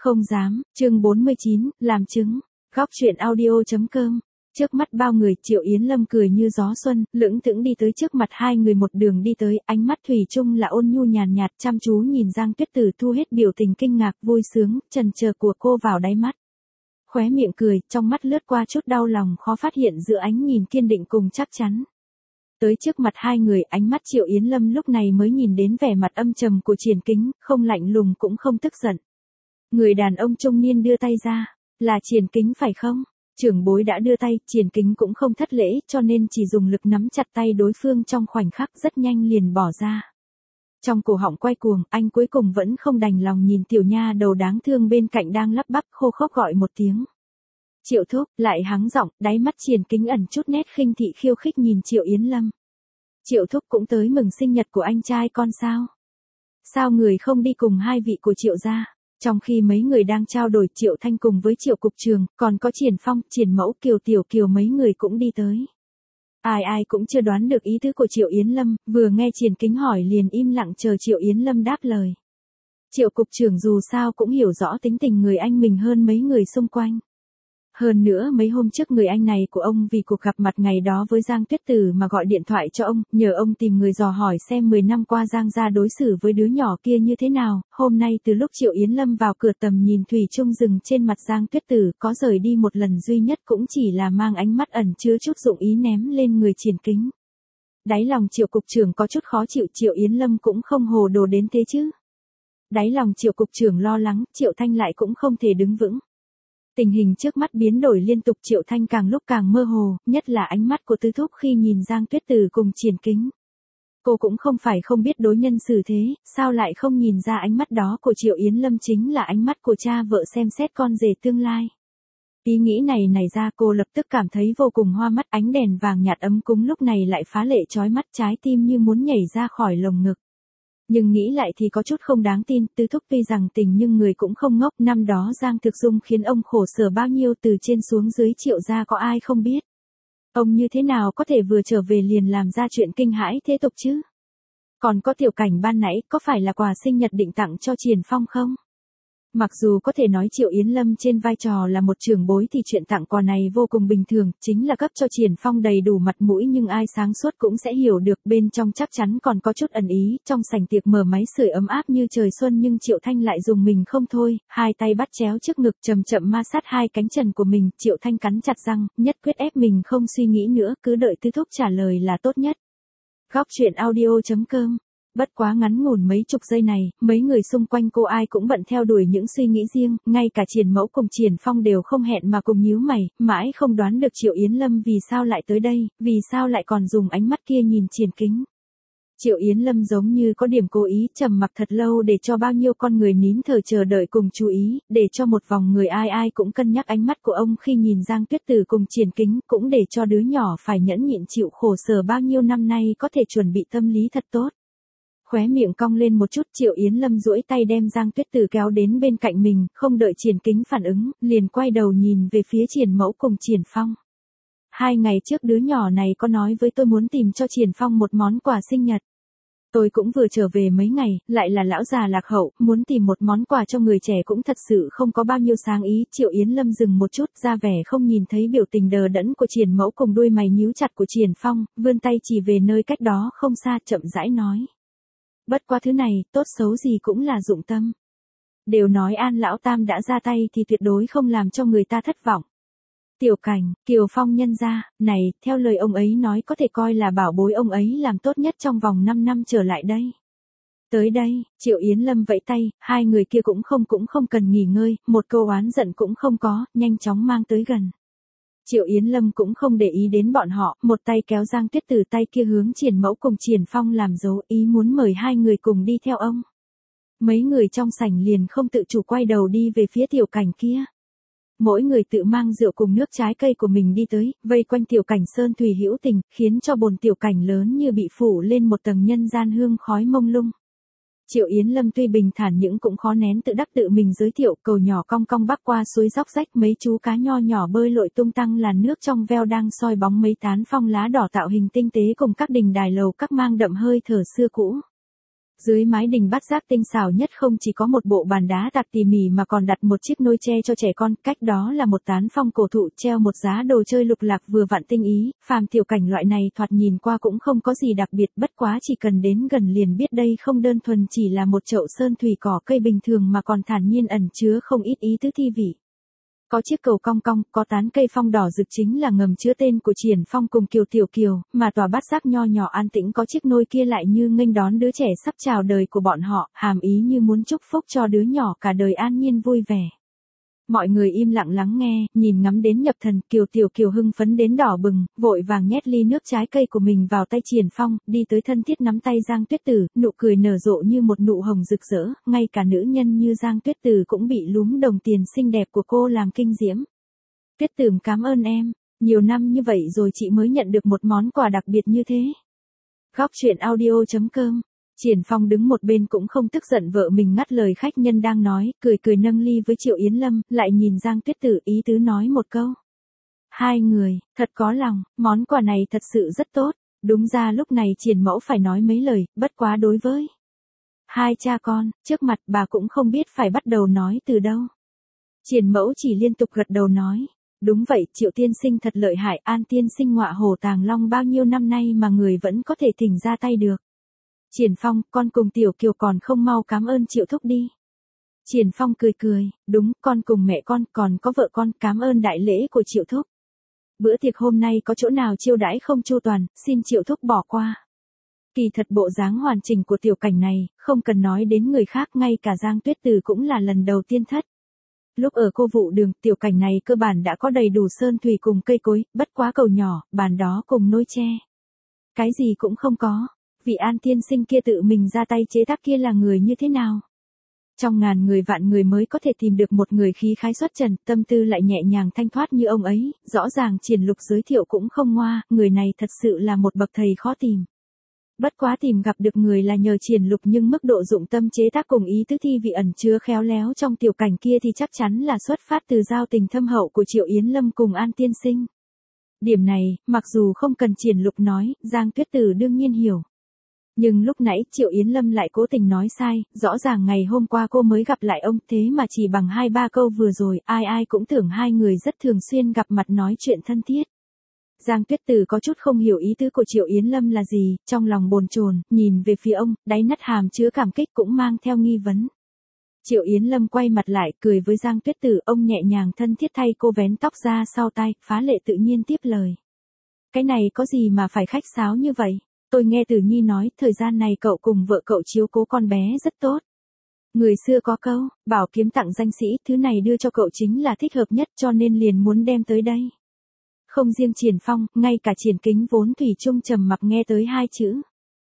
Không dám, chương 49, làm chứng. Góc chuyện audio.com. Trước mắt bao người, Triệu Yến Lâm cười như gió xuân, lững thững đi tới trước mặt hai người một đường đi tới, ánh mắt thủy chung là ôn nhu nhàn nhạt, chăm chú nhìn Giang Tuyết Tử thu hết biểu tình kinh ngạc, vui sướng, chần chờ của cô vào đáy mắt. Khóe miệng cười, trong mắt lướt qua chút đau lòng khó phát hiện giữa ánh nhìn kiên định cùng chắc chắn. Tới trước mặt hai người, ánh mắt Triệu Yến Lâm lúc này mới nhìn đến vẻ mặt âm trầm của Triển Kính, không lạnh lùng cũng không tức giận. Người đàn ông trung niên đưa tay ra, là Triển Kính phải không? Trưởng bối đã đưa tay, Triển Kính cũng không thất lễ, cho nên chỉ dùng lực nắm chặt tay đối phương trong khoảnh khắc, rất nhanh liền bỏ ra. Trong cổ họng quay cuồng, anh cuối cùng vẫn không đành lòng nhìn tiểu nha đầu đáng thương bên cạnh đang lắp bắp khô khốc gọi một tiếng. Triệu thúc, lại hắng giọng, đáy mắt Triển Kính ẩn chút nét khinh thị khiêu khích nhìn Triệu Yến Lâm. Triệu thúc cũng tới mừng sinh nhật của anh trai con sao? Sao người không đi cùng hai vị của Triệu gia? Trong khi mấy người đang trao đổi, Triệu Thanh cùng với Triệu cục trưởng, còn có Triển Phong, Triển Mẫu, Kiều Tiểu Kiều mấy người cũng đi tới. Ai cũng chưa đoán được ý tứ của Triệu Yến Lâm, vừa nghe Triển Kính hỏi liền im lặng chờ Triệu Yến Lâm đáp lời. Triệu cục trưởng dù sao cũng hiểu rõ tính tình người anh mình hơn mấy người xung quanh. Hơn nữa mấy hôm trước người anh này của ông vì cuộc gặp mặt ngày đó với Giang Tuyết Tử mà gọi điện thoại cho ông, nhờ ông tìm người dò hỏi xem 10 năm qua Giang gia đối xử với đứa nhỏ kia như thế nào. Hôm nay từ lúc Triệu Yến Lâm vào cửa tầm nhìn thủy chung dừng trên mặt Giang Tuyết Tử, có rời đi một lần duy nhất cũng chỉ là mang ánh mắt ẩn chứa chút dụng ý ném lên người Triển Kính. Đáy lòng Triệu cục trưởng có chút khó chịu, Triệu Yến Lâm cũng không hồ đồ đến thế chứ. Đáy lòng Triệu cục trưởng lo lắng, Triệu Thanh lại cũng không thể đứng vững. Tình hình trước mắt biến đổi liên tục, Triệu Thanh càng lúc càng mơ hồ, nhất là ánh mắt của Tứ Thúc khi nhìn Giang Tuyết Tử cùng Triển Kính. Cô cũng không phải không biết đối nhân xử thế, sao lại không nhìn ra ánh mắt đó của Triệu Yến Lâm chính là ánh mắt của cha vợ xem xét con rể tương lai. Ý nghĩ này nảy ra, cô lập tức cảm thấy vô cùng hoa mắt, ánh đèn vàng nhạt ấm cúng lúc này lại phá lệ chói mắt, trái tim như muốn nhảy ra khỏi lồng ngực. Nhưng nghĩ lại thì có chút không đáng tin, Tứ Thúc tuy rằng tình nhưng người cũng không ngốc, năm đó Giang Thực Dung khiến ông khổ sở bao nhiêu, từ trên xuống dưới Triệu gia có ai không biết. Ông như thế nào có thể vừa trở về liền làm ra chuyện kinh hãi thế tục chứ? Còn có Tiểu Cảnh ban nãy, có phải là quà sinh nhật định tặng cho Triển Phong không? Mặc dù có thể nói Triệu Yến Lâm trên vai trò là một trưởng bối thì chuyện tặng quà này vô cùng bình thường, chính là cấp cho Triển Phong đầy đủ mặt mũi, nhưng ai sáng suốt cũng sẽ hiểu được bên trong chắc chắn còn có chút ẩn ý. Trong sảnh tiệc mở máy sưởi ấm áp như trời xuân nhưng Triệu Thanh lại dùng mình không thôi, hai tay bắt chéo trước ngực chậm chậm ma sát hai cánh trần của mình, Triệu Thanh cắn chặt răng, nhất quyết ép mình không suy nghĩ nữa, cứ đợi Tứ Thúc trả lời là tốt nhất. Góc chuyện audio.com. Bất quá ngắn ngủn mấy chục giây này, mấy người xung quanh cô ai cũng bận theo đuổi những suy nghĩ riêng, ngay cả Triển Mẫu cùng Triển Phong đều không hẹn mà cùng nhíu mày, mãi không đoán được Triệu Yến Lâm vì sao lại tới đây, vì sao lại còn dùng ánh mắt kia nhìn Triển Kính. Triệu Yến Lâm giống như có điểm cố ý, trầm mặc thật lâu để cho bao nhiêu con người nín thở chờ đợi cùng chú ý, để cho một vòng người ai cũng cân nhắc ánh mắt của ông khi nhìn Giang Tuyết Tử cùng Triển Kính, cũng để cho đứa nhỏ phải nhẫn nhịn chịu khổ sở bao nhiêu năm nay có thể chuẩn bị tâm lý thật tốt. Khóe miệng cong lên một chút, Triệu Yến Lâm duỗi tay đem Giang Tuyết Tử kéo đến bên cạnh mình, không đợi Triển Kính phản ứng, liền quay đầu nhìn về phía Triển Mẫu cùng Triển Phong. 2 ngày trước đứa nhỏ này có nói với tôi muốn tìm cho Triển Phong một món quà sinh nhật. Tôi cũng vừa trở về mấy ngày, lại là lão già lạc hậu, muốn tìm một món quà cho người trẻ cũng thật sự không có bao nhiêu sáng ý. Triệu Yến Lâm dừng một chút, ra vẻ không nhìn thấy biểu tình đờ đẫn của Triển Mẫu cùng đuôi mày nhíu chặt của Triển Phong, vươn tay chỉ về nơi cách đó không xa, chậm rãi nói. Bất qua thứ này, tốt xấu gì cũng là dụng tâm. Đều nói An lão tam đã ra tay thì tuyệt đối không làm cho người ta thất vọng. Tiểu Cảnh, Kiều Phong nhân gia, này, theo lời ông ấy nói có thể coi là bảo bối ông ấy làm tốt nhất trong vòng 5 năm trở lại đây. Tới đây, Triệu Yến Lâm vẫy tay, hai người kia cũng không cần nghỉ ngơi, một câu oán giận cũng không có, nhanh chóng mang tới gần. Triệu Yến Lâm cũng không để ý đến bọn họ, một tay kéo Giang Tuyết Tử, tay kia hướng Triển Mẫu cùng Triển Phong làm dấu ý muốn mời hai người cùng đi theo ông. Mấy người trong sảnh liền không tự chủ quay đầu đi về phía Tiểu Cảnh kia. Mỗi người tự mang rượu cùng nước trái cây của mình đi tới, vây quanh Tiểu Cảnh sơn thủy hữu tình, khiến cho bồn Tiểu Cảnh lớn như bị phủ lên một tầng nhân gian hương khói mông lung. Triệu Yến Lâm tuy bình thản nhưng cũng khó nén tự đắc tự mình giới thiệu, cầu nhỏ cong cong bắc qua suối róc rách, mấy chú cá nho nhỏ bơi lội tung tăng làn nước trong veo đang soi bóng mấy tán phong lá đỏ tạo hình tinh tế cùng các đình đài lầu các mang đậm hơi thở xưa cũ. Dưới mái đình bát giác tinh xảo nhất không chỉ có một bộ bàn đá tạc tỉ mỉ mà còn đặt một chiếc nôi tre cho trẻ con, cách đó là một tán phong cổ thụ treo một giá đồ chơi lục lạc vừa vặn tinh ý, phàm tiểu cảnh loại này thoạt nhìn qua cũng không có gì đặc biệt, bất quá chỉ cần đến gần liền biết đây không đơn thuần chỉ là một chậu sơn thủy cỏ cây bình thường mà còn thản nhiên ẩn chứa không ít ý tứ thi vị. Có chiếc cầu cong cong, có tán cây phong đỏ rực chính là ngầm chứa tên của Triển Phong cùng Kiều Tiểu Kiều, mà tòa bát giác nho nhỏ an tĩnh có chiếc nôi kia lại như nghênh đón đứa trẻ sắp chào đời của bọn họ, hàm ý như muốn chúc phúc cho đứa nhỏ cả đời an nhiên vui vẻ. Mọi người im lặng lắng nghe, nhìn ngắm đến nhập thần, Kiều Tiểu Kiều hưng phấn đến đỏ bừng, vội vàng nhét ly nước trái cây của mình vào tay Triển Phong, đi tới thân thiết nắm tay Giang Tuyết Tử, nụ cười nở rộ như một nụ hồng rực rỡ, ngay cả nữ nhân như Giang Tuyết Tử cũng bị lúm đồng tiền xinh đẹp của cô làm kinh diễm. Tuyết Tử cảm ơn em, nhiều năm như vậy rồi chị mới nhận được một món quà đặc biệt như thế. Góc truyện audio.com. Triển Phong đứng một bên cũng không tức giận vợ mình ngắt lời khách nhân đang nói, cười cười nâng ly với Triệu Yến Lâm, lại nhìn Giang Tuyết Tử ý tứ nói một câu. Hai người, thật có lòng, món quà này thật sự rất tốt, đúng ra lúc này Triển Mẫu phải nói mấy lời, bất quá đối với hai cha con, trước mặt bà cũng không biết phải bắt đầu nói từ đâu. Triển Mẫu chỉ liên tục gật đầu nói. Đúng vậy, Triệu tiên sinh thật lợi hại, An tiên sinh ngọa hổ tàng long bao nhiêu năm nay mà người vẫn có thể thỉnh ra tay được. Triển Phong, con cùng Tiểu Kiều còn không mau cảm ơn Triệu thúc đi. Triển Phong cười cười, đúng, con cùng mẹ con, còn có vợ con, cảm ơn đại lễ của Triệu thúc. Bữa tiệc hôm nay có chỗ nào chiêu đãi không chu toàn, xin Triệu thúc bỏ qua. Kỳ thật bộ dáng hoàn chỉnh của tiểu cảnh này, không cần nói đến người khác, ngay cả Giang Tuyết Từ cũng là lần đầu tiên thất. Lúc ở cô vụ đường, tiểu cảnh này cơ bản đã có đầy đủ sơn thủy cùng cây cối, bất quá cầu nhỏ, bàn đó cùng nôi tre. Cái gì cũng không có. Vị An tiên sinh kia tự mình ra tay chế tác kia là người như thế nào? Trong ngàn người vạn người mới có thể tìm được một người khí khái xuất trần, tâm tư lại nhẹ nhàng thanh thoát như ông ấy, rõ ràng Triển Lục giới thiệu cũng không ngoa, người này thật sự là một bậc thầy khó tìm. Bất quá tìm gặp được người là nhờ Triển Lục, nhưng mức độ dụng tâm chế tác cùng ý tứ thi vị ẩn chứa khéo léo trong tiểu cảnh kia thì chắc chắn là xuất phát từ giao tình thâm hậu của Triệu Yến Lâm cùng An tiên sinh. Điểm này, mặc dù không cần Triển Lục nói, Giang Tuyết Tử đương nhiên hiểu. Nhưng lúc nãy Triệu Yến Lâm lại cố tình nói sai, rõ ràng ngày hôm qua cô mới gặp lại ông, thế mà chỉ bằng 2-3 câu vừa rồi, ai ai cũng tưởng hai người rất thường xuyên gặp mặt nói chuyện thân thiết. Giang Tuyết Tử có chút không hiểu ý tứ của Triệu Yến Lâm là gì, trong lòng bồn chồn, nhìn về phía ông, đáy nắt hàm chứa cảm kích cũng mang theo nghi vấn. Triệu Yến Lâm quay mặt lại, cười với Giang Tuyết Tử, ông nhẹ nhàng thân thiết thay cô vén tóc ra sau tai, phá lệ tự nhiên tiếp lời. Cái này có gì mà phải khách sáo như vậy? Tôi nghe Tử Nhi nói, thời gian này cậu cùng vợ cậu chiếu cố con bé rất tốt. Người xưa có câu, bảo kiếm tặng danh sĩ, thứ này đưa cho cậu chính là thích hợp nhất, cho nên liền muốn đem tới đây. Không riêng Triển Phong, ngay cả Triển Kính vốn thủy chung trầm mặc nghe tới hai chữ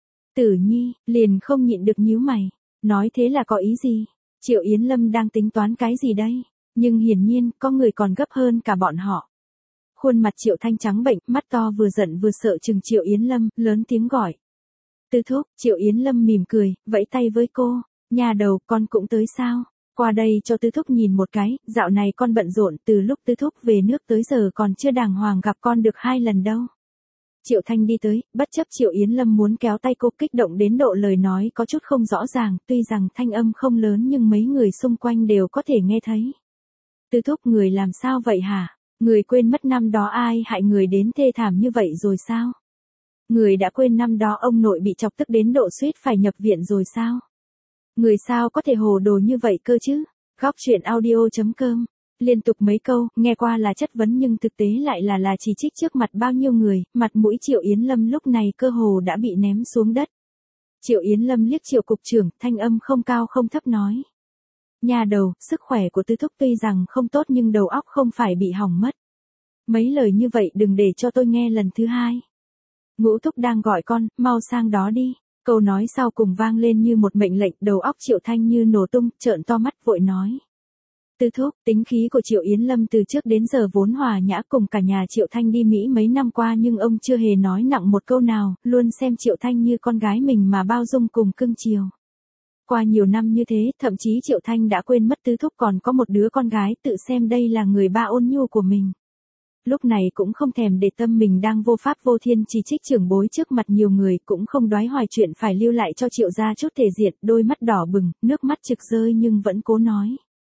Tử Nhi, liền không nhịn được nhíu mày. Nói thế là có ý gì? Triệu Yến Lâm đang tính toán cái gì đây? Nhưng hiển nhiên, có người còn gấp hơn cả bọn họ. Khuôn mặt Triệu Thanh trắng bệnh, mắt to vừa giận vừa sợ chừng Triệu Yến Lâm, lớn tiếng gọi. Tư thúc, Triệu Yến Lâm mỉm cười, vẫy tay với cô. Nhà đầu, con cũng tới sao? Qua đây cho Tư thúc nhìn một cái, dạo này con bận rộn, từ lúc Tư thúc về nước tới giờ còn chưa đàng hoàng gặp con được 2 lần đâu. Triệu Thanh đi tới, bất chấp Triệu Yến Lâm muốn kéo tay cô, kích động đến độ lời nói có chút không rõ ràng, tuy rằng thanh âm không lớn nhưng mấy người xung quanh đều có thể nghe thấy. Tư thúc, người làm sao vậy hả? Người quên mất năm đó ai hại người đến thê thảm như vậy rồi sao? Người đã quên năm đó ông nội bị chọc tức đến độ suýt phải nhập viện rồi sao? Người sao có thể hồ đồ như vậy cơ chứ? Góc truyện audio.com. Liên tục mấy câu, nghe qua là chất vấn nhưng thực tế lại là chỉ trích trước mặt bao nhiêu người, mặt mũi Triệu Yến Lâm lúc này cơ hồ đã bị ném xuống đất. Triệu Yến Lâm liếc Triệu cục trưởng, thanh âm không cao không thấp nói. Nhà đầu, sức khỏe của Tư thúc tuy rằng không tốt nhưng đầu óc không phải bị hỏng mất. Mấy lời như vậy đừng để cho tôi nghe lần thứ hai. Ngũ thúc đang gọi con, mau sang đó đi. Câu nói sau cùng vang lên như một mệnh lệnh, đầu óc Triệu Thanh như nổ tung, trợn to mắt vội nói. Tư thúc, tính khí của Triệu Yến Lâm từ trước đến giờ vốn hòa nhã, cùng cả nhà Triệu Thanh đi Mỹ mấy năm qua nhưng ông chưa hề nói nặng một câu nào, luôn xem Triệu Thanh như con gái mình mà bao dung cùng cưng chiều. Qua nhiều năm như thế, thậm chí Triệu Thanh đã quên mất Tư thúc còn có một đứa con gái, tự xem đây là người ba ôn nhu của mình. Lúc này cũng không thèm để tâm mình đang vô pháp vô thiên chỉ trích trưởng bối trước mặt nhiều người, cũng không đoái hoài chuyện phải lưu lại cho Triệu gia chút thể diện, đôi mắt đỏ bừng, nước mắt trực rơi nhưng vẫn cố nói.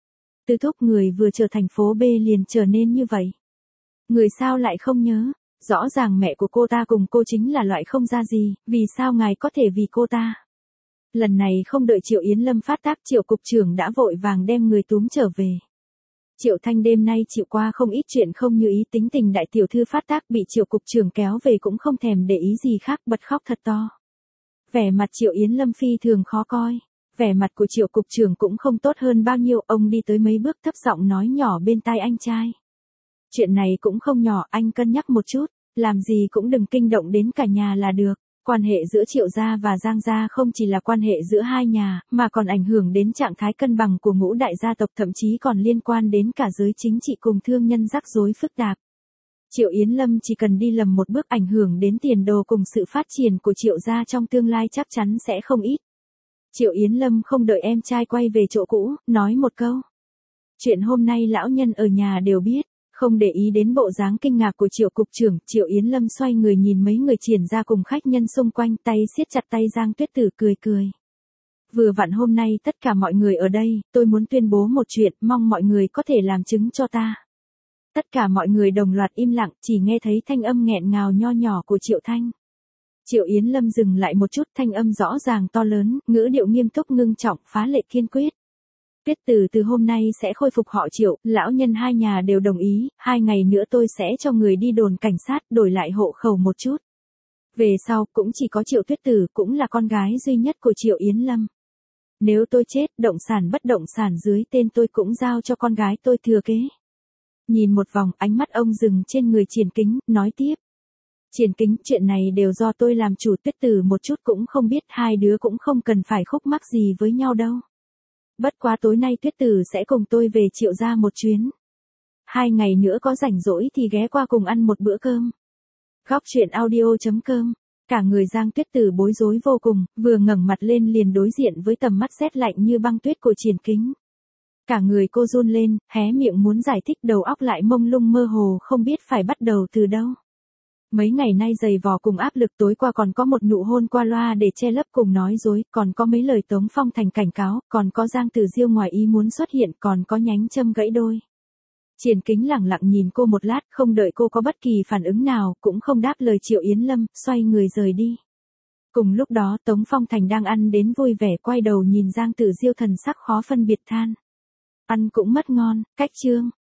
Tư thúc, người vừa trở thành phố B liền trở nên như vậy. Người sao lại không nhớ, rõ ràng mẹ của cô ta cùng cô chính là loại không ra gì, vì sao ngài có thể vì cô ta. Lần này không đợi Triệu Yến Lâm phát tác, Triệu cục trưởng đã vội vàng đem người túm trở về. Triệu Thanh đêm nay chịu qua không ít chuyện không như ý, tính tình đại tiểu thư phát tác bị Triệu cục trưởng kéo về cũng không thèm để ý gì khác, bật khóc thật to. Vẻ mặt Triệu Yến Lâm phi thường khó coi. Vẻ mặt của Triệu cục trưởng cũng không tốt hơn bao nhiêu, ông đi tới mấy bước thấp giọng nói nhỏ bên tai anh trai. Chuyện này cũng không nhỏ, anh cân nhắc một chút, làm gì cũng đừng kinh động đến cả nhà là được. Quan hệ giữa Triệu gia và Giang gia không chỉ là quan hệ giữa hai nhà, mà còn ảnh hưởng đến trạng thái cân bằng của ngũ đại gia tộc, thậm chí còn liên quan đến cả giới chính trị cùng thương nhân, rắc rối phức tạp. Triệu Yến Lâm chỉ cần đi lầm một bước, ảnh hưởng đến tiền đồ cùng sự phát triển của Triệu gia trong tương lai chắc chắn sẽ không ít. Triệu Yến Lâm không đợi em trai quay về chỗ cũ, nói một câu. Chuyện hôm nay lão nhân ở nhà đều biết. Không để ý đến bộ dáng kinh ngạc của Triệu cục trưởng, Triệu Yến Lâm xoay người nhìn mấy người triển ra cùng khách nhân xung quanh, tay siết chặt tay Giang Tuyết Tử, cười cười. Vừa vặn hôm nay tất cả mọi người ở đây, tôi muốn tuyên bố một chuyện, mong mọi người có thể làm chứng cho ta. Tất cả mọi người đồng loạt im lặng, chỉ nghe thấy thanh âm nghẹn ngào nho nhỏ của Triệu Thanh. Triệu Yến Lâm dừng lại một chút, thanh âm rõ ràng to lớn, ngữ điệu nghiêm túc ngưng trọng, phá lệ kiên quyết. Tuyết Tử từ hôm nay sẽ khôi phục họ Triệu, lão nhân hai nhà đều đồng ý, 2 ngày nữa tôi sẽ cho người đi đồn cảnh sát đổi lại hộ khẩu một chút. Về sau cũng chỉ có Triệu Tuyết Tử cũng là con gái duy nhất của Triệu Yến Lâm. Nếu tôi chết, động sản bất động sản dưới tên tôi cũng giao cho con gái tôi thừa kế. Nhìn một vòng, ánh mắt ông dừng trên người Triển Kính, nói tiếp. Triển Kính, chuyện này đều do tôi làm chủ. Tuyết Tử một chút cũng không biết, hai đứa cũng không cần phải khúc mắc gì với nhau đâu. Bất quá tối nay Tuyết Tử sẽ cùng tôi về Triệu gia một chuyến. 2 ngày nữa có rảnh rỗi thì ghé qua cùng ăn một bữa cơm. Góc truyện audio.com. Cả người Giang Tuyết Tử bối rối vô cùng, vừa ngẩng mặt lên liền đối diện với tầm mắt rét lạnh như băng tuyết của Triển Kính. Cả người cô run lên, hé miệng muốn giải thích, đầu óc lại mông lung mơ hồ, không biết phải bắt đầu từ đâu. Mấy ngày nay dày vò cùng áp lực, tối qua còn có một nụ hôn qua loa để che lấp cùng nói dối, còn có mấy lời Tống Phong Thành cảnh cáo, còn có Giang Tử Diêu ngoài ý muốn xuất hiện, còn có nhánh châm gãy đôi. Triển Kính lẳng lặng nhìn cô một lát, không đợi cô có bất kỳ phản ứng nào, cũng không đáp lời Triệu Yến Lâm, xoay người rời đi. Cùng lúc đó Tống Phong Thành đang ăn đến vui vẻ, quay đầu nhìn Giang Tử Diêu, thần sắc khó phân biệt than. Ăn cũng mất ngon, cách chương.